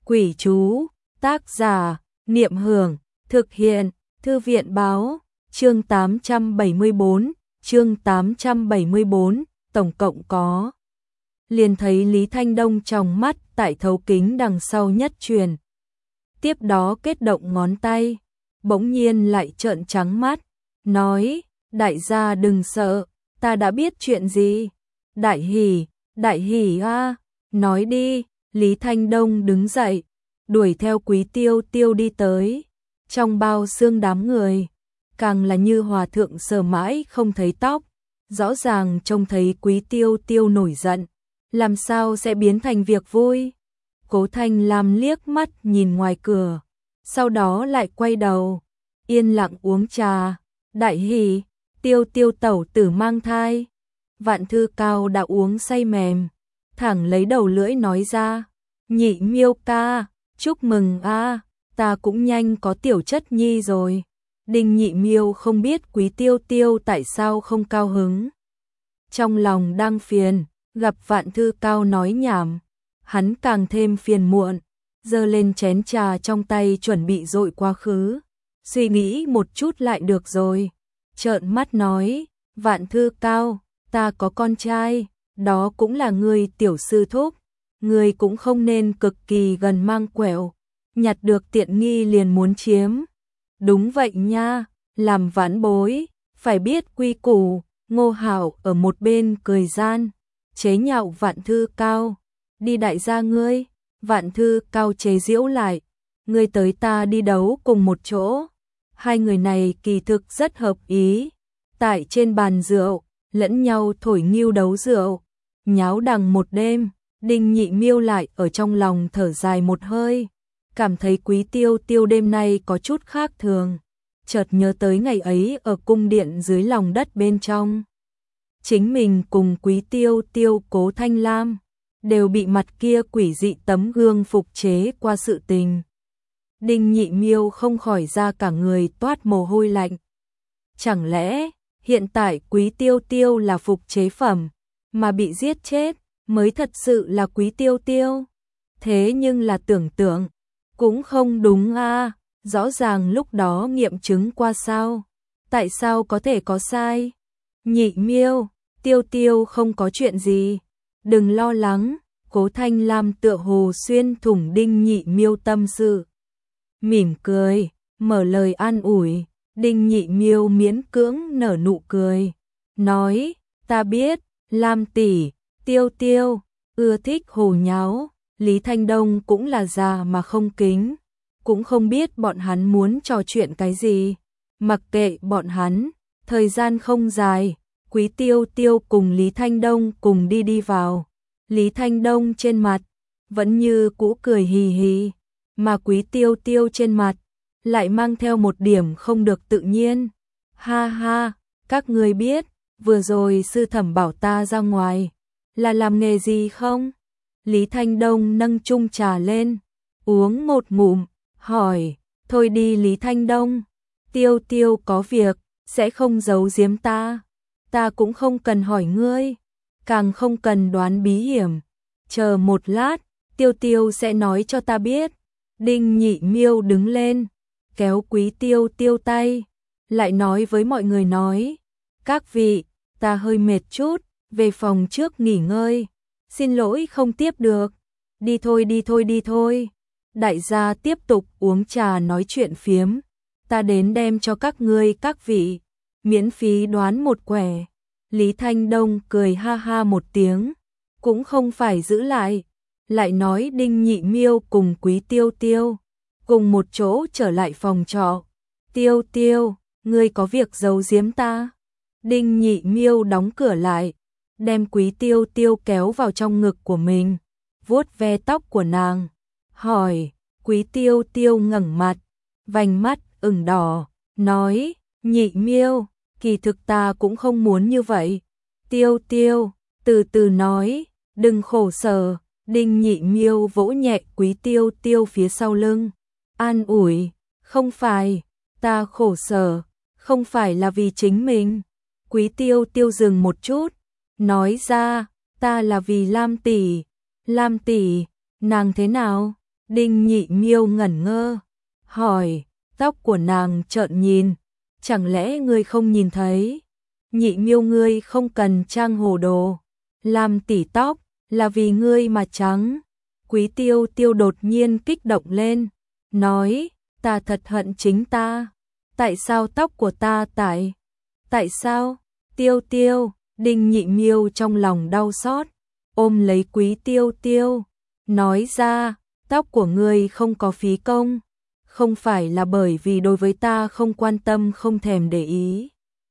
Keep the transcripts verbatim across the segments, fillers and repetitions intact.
Quỷ chú, tác giả, Niệm Hưởng, thực hiện, Thư viện báo, chương tám trăm bảy mươi tư, chương tám trăm bảy mươi tư, tổng cộng có. Liền thấy Lý Thanh Đông tròng mắt tại thấu kính đằng sau nhất truyền. Tiếp đó kết động ngón tay, bỗng nhiên lại trợn trắng mắt, nói, đại gia đừng sợ, ta đã biết chuyện gì. Đại hỉ, đại hỉ a, nói đi. Lý Thanh Đông đứng dậy, đuổi theo Quý Tiêu Tiêu đi tới. Trong bao xương đám người, càng là như hòa thượng sờ mãi không thấy tóc, rõ ràng trông thấy Quý Tiêu Tiêu nổi giận, làm sao sẽ biến thành việc vui. Cố Thanh Lam liếc mắt nhìn ngoài cửa, sau đó lại quay đầu, yên lặng uống trà. Đại hỉ, Tiêu Tiêu tẩu tử mang thai. Vạn Thư Cao đã uống say mềm, thẳng lấy đầu lưỡi nói ra, Nhị Miêu ca, chúc mừng a, ta cũng nhanh có tiểu chất nhi rồi. Đinh Nhị Miêu không biết Quý Tiêu Tiêu tại sao không cao hứng, trong lòng đang phiền, gặp Vạn Thư Cao nói nhảm, hắn càng thêm phiền muộn, giơ lên chén trà trong tay chuẩn bị dội quá khứ, suy nghĩ một chút lại được rồi, trợn mắt nói, Vạn Thư Cao, ta có con trai, đó cũng là người tiểu sư thúc, người cũng không nên cực kỳ gần mang quẹo, nhặt được tiện nghi liền muốn chiếm. Đúng vậy nha, làm vãn bối, phải biết quy củ. Ngô Hảo ở một bên cười gian, chế nhạo Vạn Thư Cao, đi đại gia ngươi. Vạn Thư Cao chế giễu lại, ngươi tới ta đi đấu cùng một chỗ. Hai người này kỳ thực rất hợp ý, tại trên bàn rượu, lẫn nhau thổi nghiêu đấu rượu, nháo đằng một đêm. Đinh Nhị Miêu lại ở trong lòng thở dài một hơi, cảm thấy Quý Tiêu Tiêu đêm nay có chút khác thường, chợt nhớ tới ngày ấy ở cung điện dưới lòng đất bên trong. Chính mình cùng Quý Tiêu Tiêu, Cố Thanh Lam đều bị mặt kia quỷ dị tấm gương phục chế qua sự tình. Đinh Nhị Miêu không khỏi ra cả người toát mồ hôi lạnh. Chẳng lẽ hiện tại Quý Tiêu Tiêu là phục chế phẩm, mà bị giết chết mới thật sự là Quý Tiêu Tiêu? Thế nhưng là tưởng tượng, cũng không đúng a, rõ ràng lúc đó nghiệm chứng qua sao? Tại sao có thể có sai? Nhị Miêu, Tiêu Tiêu không có chuyện gì, đừng lo lắng. Cố Thanh Lam tựa hồ xuyên thủng Đinh Nhị Miêu tâm sự, mỉm cười, mở lời an ủi. Đinh Nhị Miêu miễn cưỡng nở nụ cười, nói, ta biết, Lam tỷ, Tiêu Tiêu ưa thích hồ nháo. Lý Thanh Đông cũng là già mà không kính, cũng không biết bọn hắn muốn trò chuyện cái gì, mặc kệ bọn hắn. Thời gian không dài, Quý Tiêu Tiêu cùng Lý Thanh Đông cùng đi đi vào. Lý Thanh Đông trên mặt vẫn như cũ cười hì hì, mà Quý Tiêu Tiêu trên mặt lại mang theo một điểm không được tự nhiên. Ha ha, các ngươi biết, vừa rồi sư thẩm bảo ta ra ngoài, là làm nghề gì không? Lý Thanh Đông nâng chung trà lên, uống một ngụm, hỏi, thôi đi Lý Thanh Đông, Tiêu Tiêu có việc, sẽ không giấu giếm ta, ta cũng không cần hỏi ngươi, càng không cần đoán bí hiểm, chờ một lát, Tiêu Tiêu sẽ nói cho ta biết. Đinh Nhị Miêu đứng lên, kéo Quý Tiêu Tiêu tay, lại nói với mọi người nói, các vị, ta hơi mệt chút, về phòng trước nghỉ ngơi, xin lỗi không tiếp được, đi thôi đi thôi đi thôi. Đại gia tiếp tục uống trà nói chuyện phiếm, ta đến đem cho các ngươi các vị, miễn phí đoán một quẻ. Lý Thanh Đông cười ha ha một tiếng, cũng không phải giữ lại, lại nói Đinh Nhị Miêu cùng Quý Tiêu Tiêu cùng một chỗ trở lại phòng trọ. Tiêu Tiêu, ngươi có việc giấu giếm ta? Đinh Nhị Miêu đóng cửa lại, đem Quý Tiêu Tiêu kéo vào trong ngực của mình, vuốt ve tóc của nàng, hỏi. Quý Tiêu Tiêu ngẩng mặt, vành mắt ửng đỏ, nói, Nhị Miêu, kỳ thực ta cũng không muốn như vậy. Tiêu Tiêu, từ từ nói, đừng khổ sở. Đinh Nhị Miêu vỗ nhẹ Quý Tiêu Tiêu phía sau lưng, an ủi, không phải, ta khổ sở, không phải là vì chính mình. Quý Tiêu Tiêu dừng một chút, nói ra, ta là vì Lam tỷ. Lam tỷ, nàng thế nào? Đinh Nhị Miêu ngẩn ngơ, hỏi, tóc của nàng trợn nhìn, chẳng lẽ ngươi không nhìn thấy? Nhị Miêu ngươi không cần trang hồ đồ, làm tỉ tóc, là vì ngươi mà trắng. Quý Tiêu Tiêu đột nhiên kích động lên, nói, ta thật hận chính ta. Tại sao tóc của ta tại? Tại sao? Tiêu Tiêu, Đinh Nhị Miêu trong lòng đau xót, ôm lấy Quý Tiêu Tiêu, nói ra, tóc của ngươi không có phí công, không phải là bởi vì đối với ta không quan tâm không thèm để ý,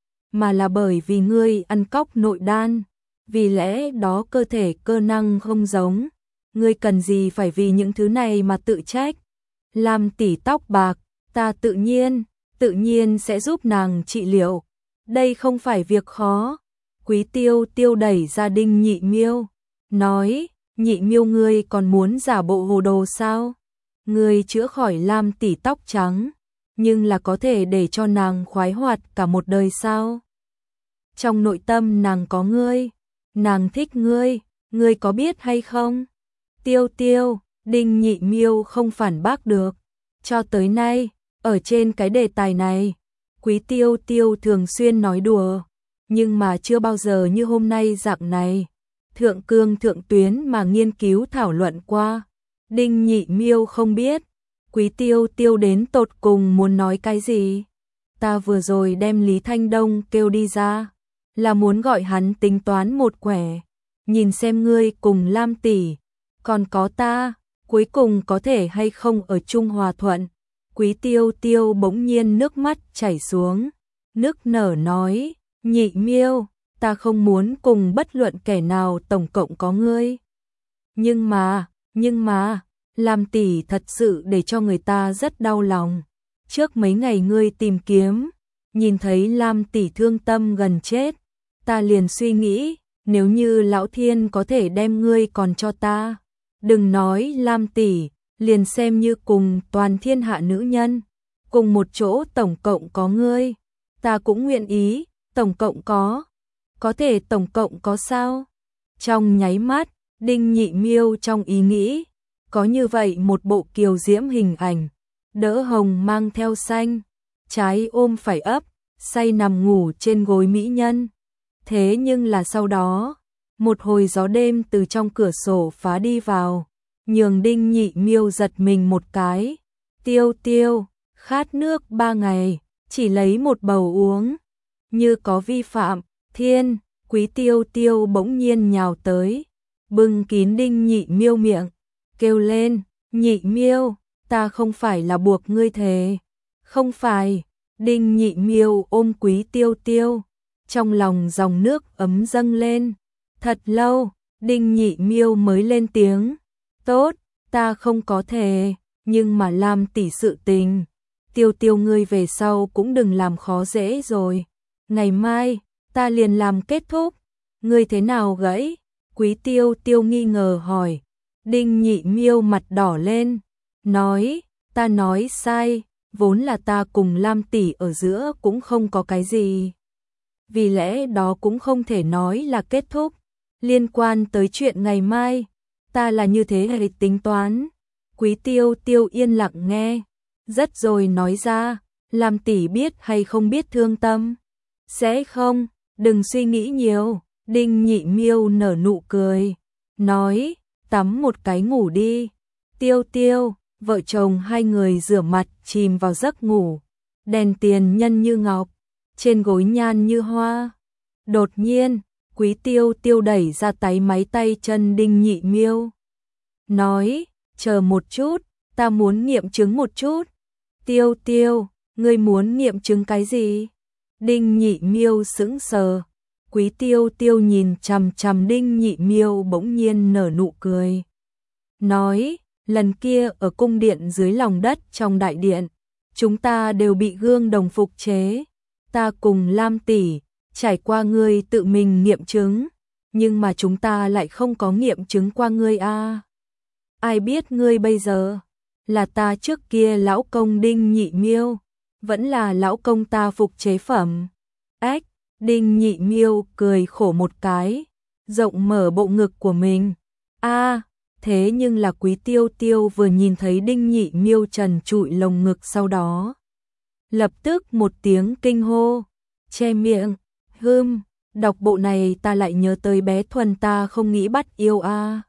mà là bởi vì ngươi ăn cóc nội đan, vì lẽ đó cơ thể cơ năng không giống, ngươi cần gì phải vì những thứ này mà tự trách. Làm tỉ tóc bạc, ta tự nhiên, tự nhiên sẽ giúp nàng trị liệu, đây không phải việc khó. Quý Tiêu Tiêu đẩy ra Đinh Nhị Miêu, nói, Nhị Miêu ngươi còn muốn giả bộ hồ đồ sao? Ngươi chữa khỏi Lam tỉ tóc trắng, nhưng là có thể để cho nàng khoái hoạt cả một đời sao? Trong nội tâm nàng có ngươi, nàng thích ngươi, ngươi có biết hay không? Tiêu Tiêu, Đinh Nhị Miêu không phản bác được. Cho tới nay, ở trên cái đề tài này, Quý Tiêu Tiêu thường xuyên nói đùa, nhưng mà chưa bao giờ như hôm nay dạng này, thượng cương thượng tuyến mà nghiên cứu thảo luận qua. Đinh Nhị Miêu không biết, Quý Tiêu Tiêu đến tột cùng muốn nói cái gì. Ta vừa rồi đem Lý Thanh Đông kêu đi ra, là muốn gọi hắn tính toán một quẻ, nhìn xem ngươi cùng Lam tỷ, còn có ta, cuối cùng có thể hay không ở chung hòa thuận. Quý Tiêu Tiêu bỗng nhiên nước mắt chảy xuống, nức nở nói, Nhị Miêu, ta không muốn cùng bất luận kẻ nào tổng cộng có ngươi. Nhưng mà, nhưng mà, Lam tỷ thật sự để cho người ta rất đau lòng. Trước mấy ngày ngươi tìm kiếm, nhìn thấy Lam tỷ thương tâm gần chết, ta liền suy nghĩ, nếu như Lão Thiên có thể đem ngươi còn cho ta, đừng nói Lam tỷ, liền xem như cùng toàn thiên hạ nữ nhân, cùng một chỗ tổng cộng có ngươi, ta cũng nguyện ý, tổng cộng có, có thể tổng cộng có sao? Trong nháy mắt, Đinh Nhị Miêu trong ý nghĩ, có như vậy một bộ kiều diễm hình ảnh, đỡ hồng mang theo xanh, trái ôm phải ấp, say nằm ngủ trên gối mỹ nhân. Thế nhưng là sau đó, một hồi gió đêm từ trong cửa sổ phá đi vào, nhường Đinh Nhị Miêu giật mình một cái. Tiêu Tiêu, khát nước ba ngày, chỉ lấy một bầu uống, như có vi phạm. Thiên, Quý Tiêu Tiêu bỗng nhiên nhào tới, bưng kín Đinh Nhị Miêu miệng, kêu lên, Nhị Miêu, ta không phải là buộc ngươi thề. Không phải. Đinh Nhị Miêu ôm Quý Tiêu Tiêu, trong lòng dòng nước ấm dâng lên. Thật lâu, Đinh Nhị Miêu mới lên tiếng, tốt, ta không có thề, nhưng mà làm tỉ sự tình, Tiêu Tiêu ngươi về sau cũng đừng làm khó dễ rồi. Ngày mai, ta liền làm kết thúc. Ngươi thế nào gãy? Quý Tiêu Tiêu nghi ngờ hỏi. Đinh Nhị Miêu mặt đỏ lên, nói, ta nói sai, vốn là ta cùng Lam tỷ ở giữa cũng không có cái gì. Vì lẽ đó cũng không thể nói là kết thúc. Liên quan tới chuyện ngày mai, ta là như thế hệ tính toán. Quý Tiêu Tiêu yên lặng nghe, rất rồi nói ra, Lam tỷ biết hay không biết thương tâm? Sẽ không, đừng suy nghĩ nhiều. Đinh Nhị Miêu nở nụ cười, nói, tắm một cái ngủ đi. Tiêu Tiêu, vợ chồng hai người rửa mặt chìm vào giấc ngủ, đèn tiền nhân như ngọc, trên gối nhan như hoa. Đột nhiên, Quý Tiêu Tiêu đẩy ra tay máy tay chân Đinh Nhị Miêu, nói, chờ một chút, ta muốn nghiệm chứng một chút. Tiêu Tiêu, ngươi muốn nghiệm chứng cái gì? Đinh Nhị Miêu sững sờ. Quý Tiêu Tiêu nhìn chằm chằm Đinh Nhị Miêu bỗng nhiên nở nụ cười, nói, lần kia ở cung điện dưới lòng đất trong đại điện, chúng ta đều bị gương đồng phục chế, ta cùng Lam tỷ trải qua ngươi tự mình nghiệm chứng, nhưng mà chúng ta lại không có nghiệm chứng qua ngươi a. À. Ai biết ngươi bây giờ là ta trước kia lão công Đinh Nhị Miêu, vẫn là lão công ta phục chế phẩm. Ách, Đinh Nhị Miêu cười khổ một cái, rộng mở bộ ngực của mình. A, à, thế nhưng là Quý Tiêu Tiêu vừa nhìn thấy Đinh Nhị Miêu trần trụi lồng ngực sau đó. Lập tức một tiếng kinh hô, che miệng, hưm, đọc bộ này ta lại nhớ tới bé Thuần ta không nghĩ bắt yêu a.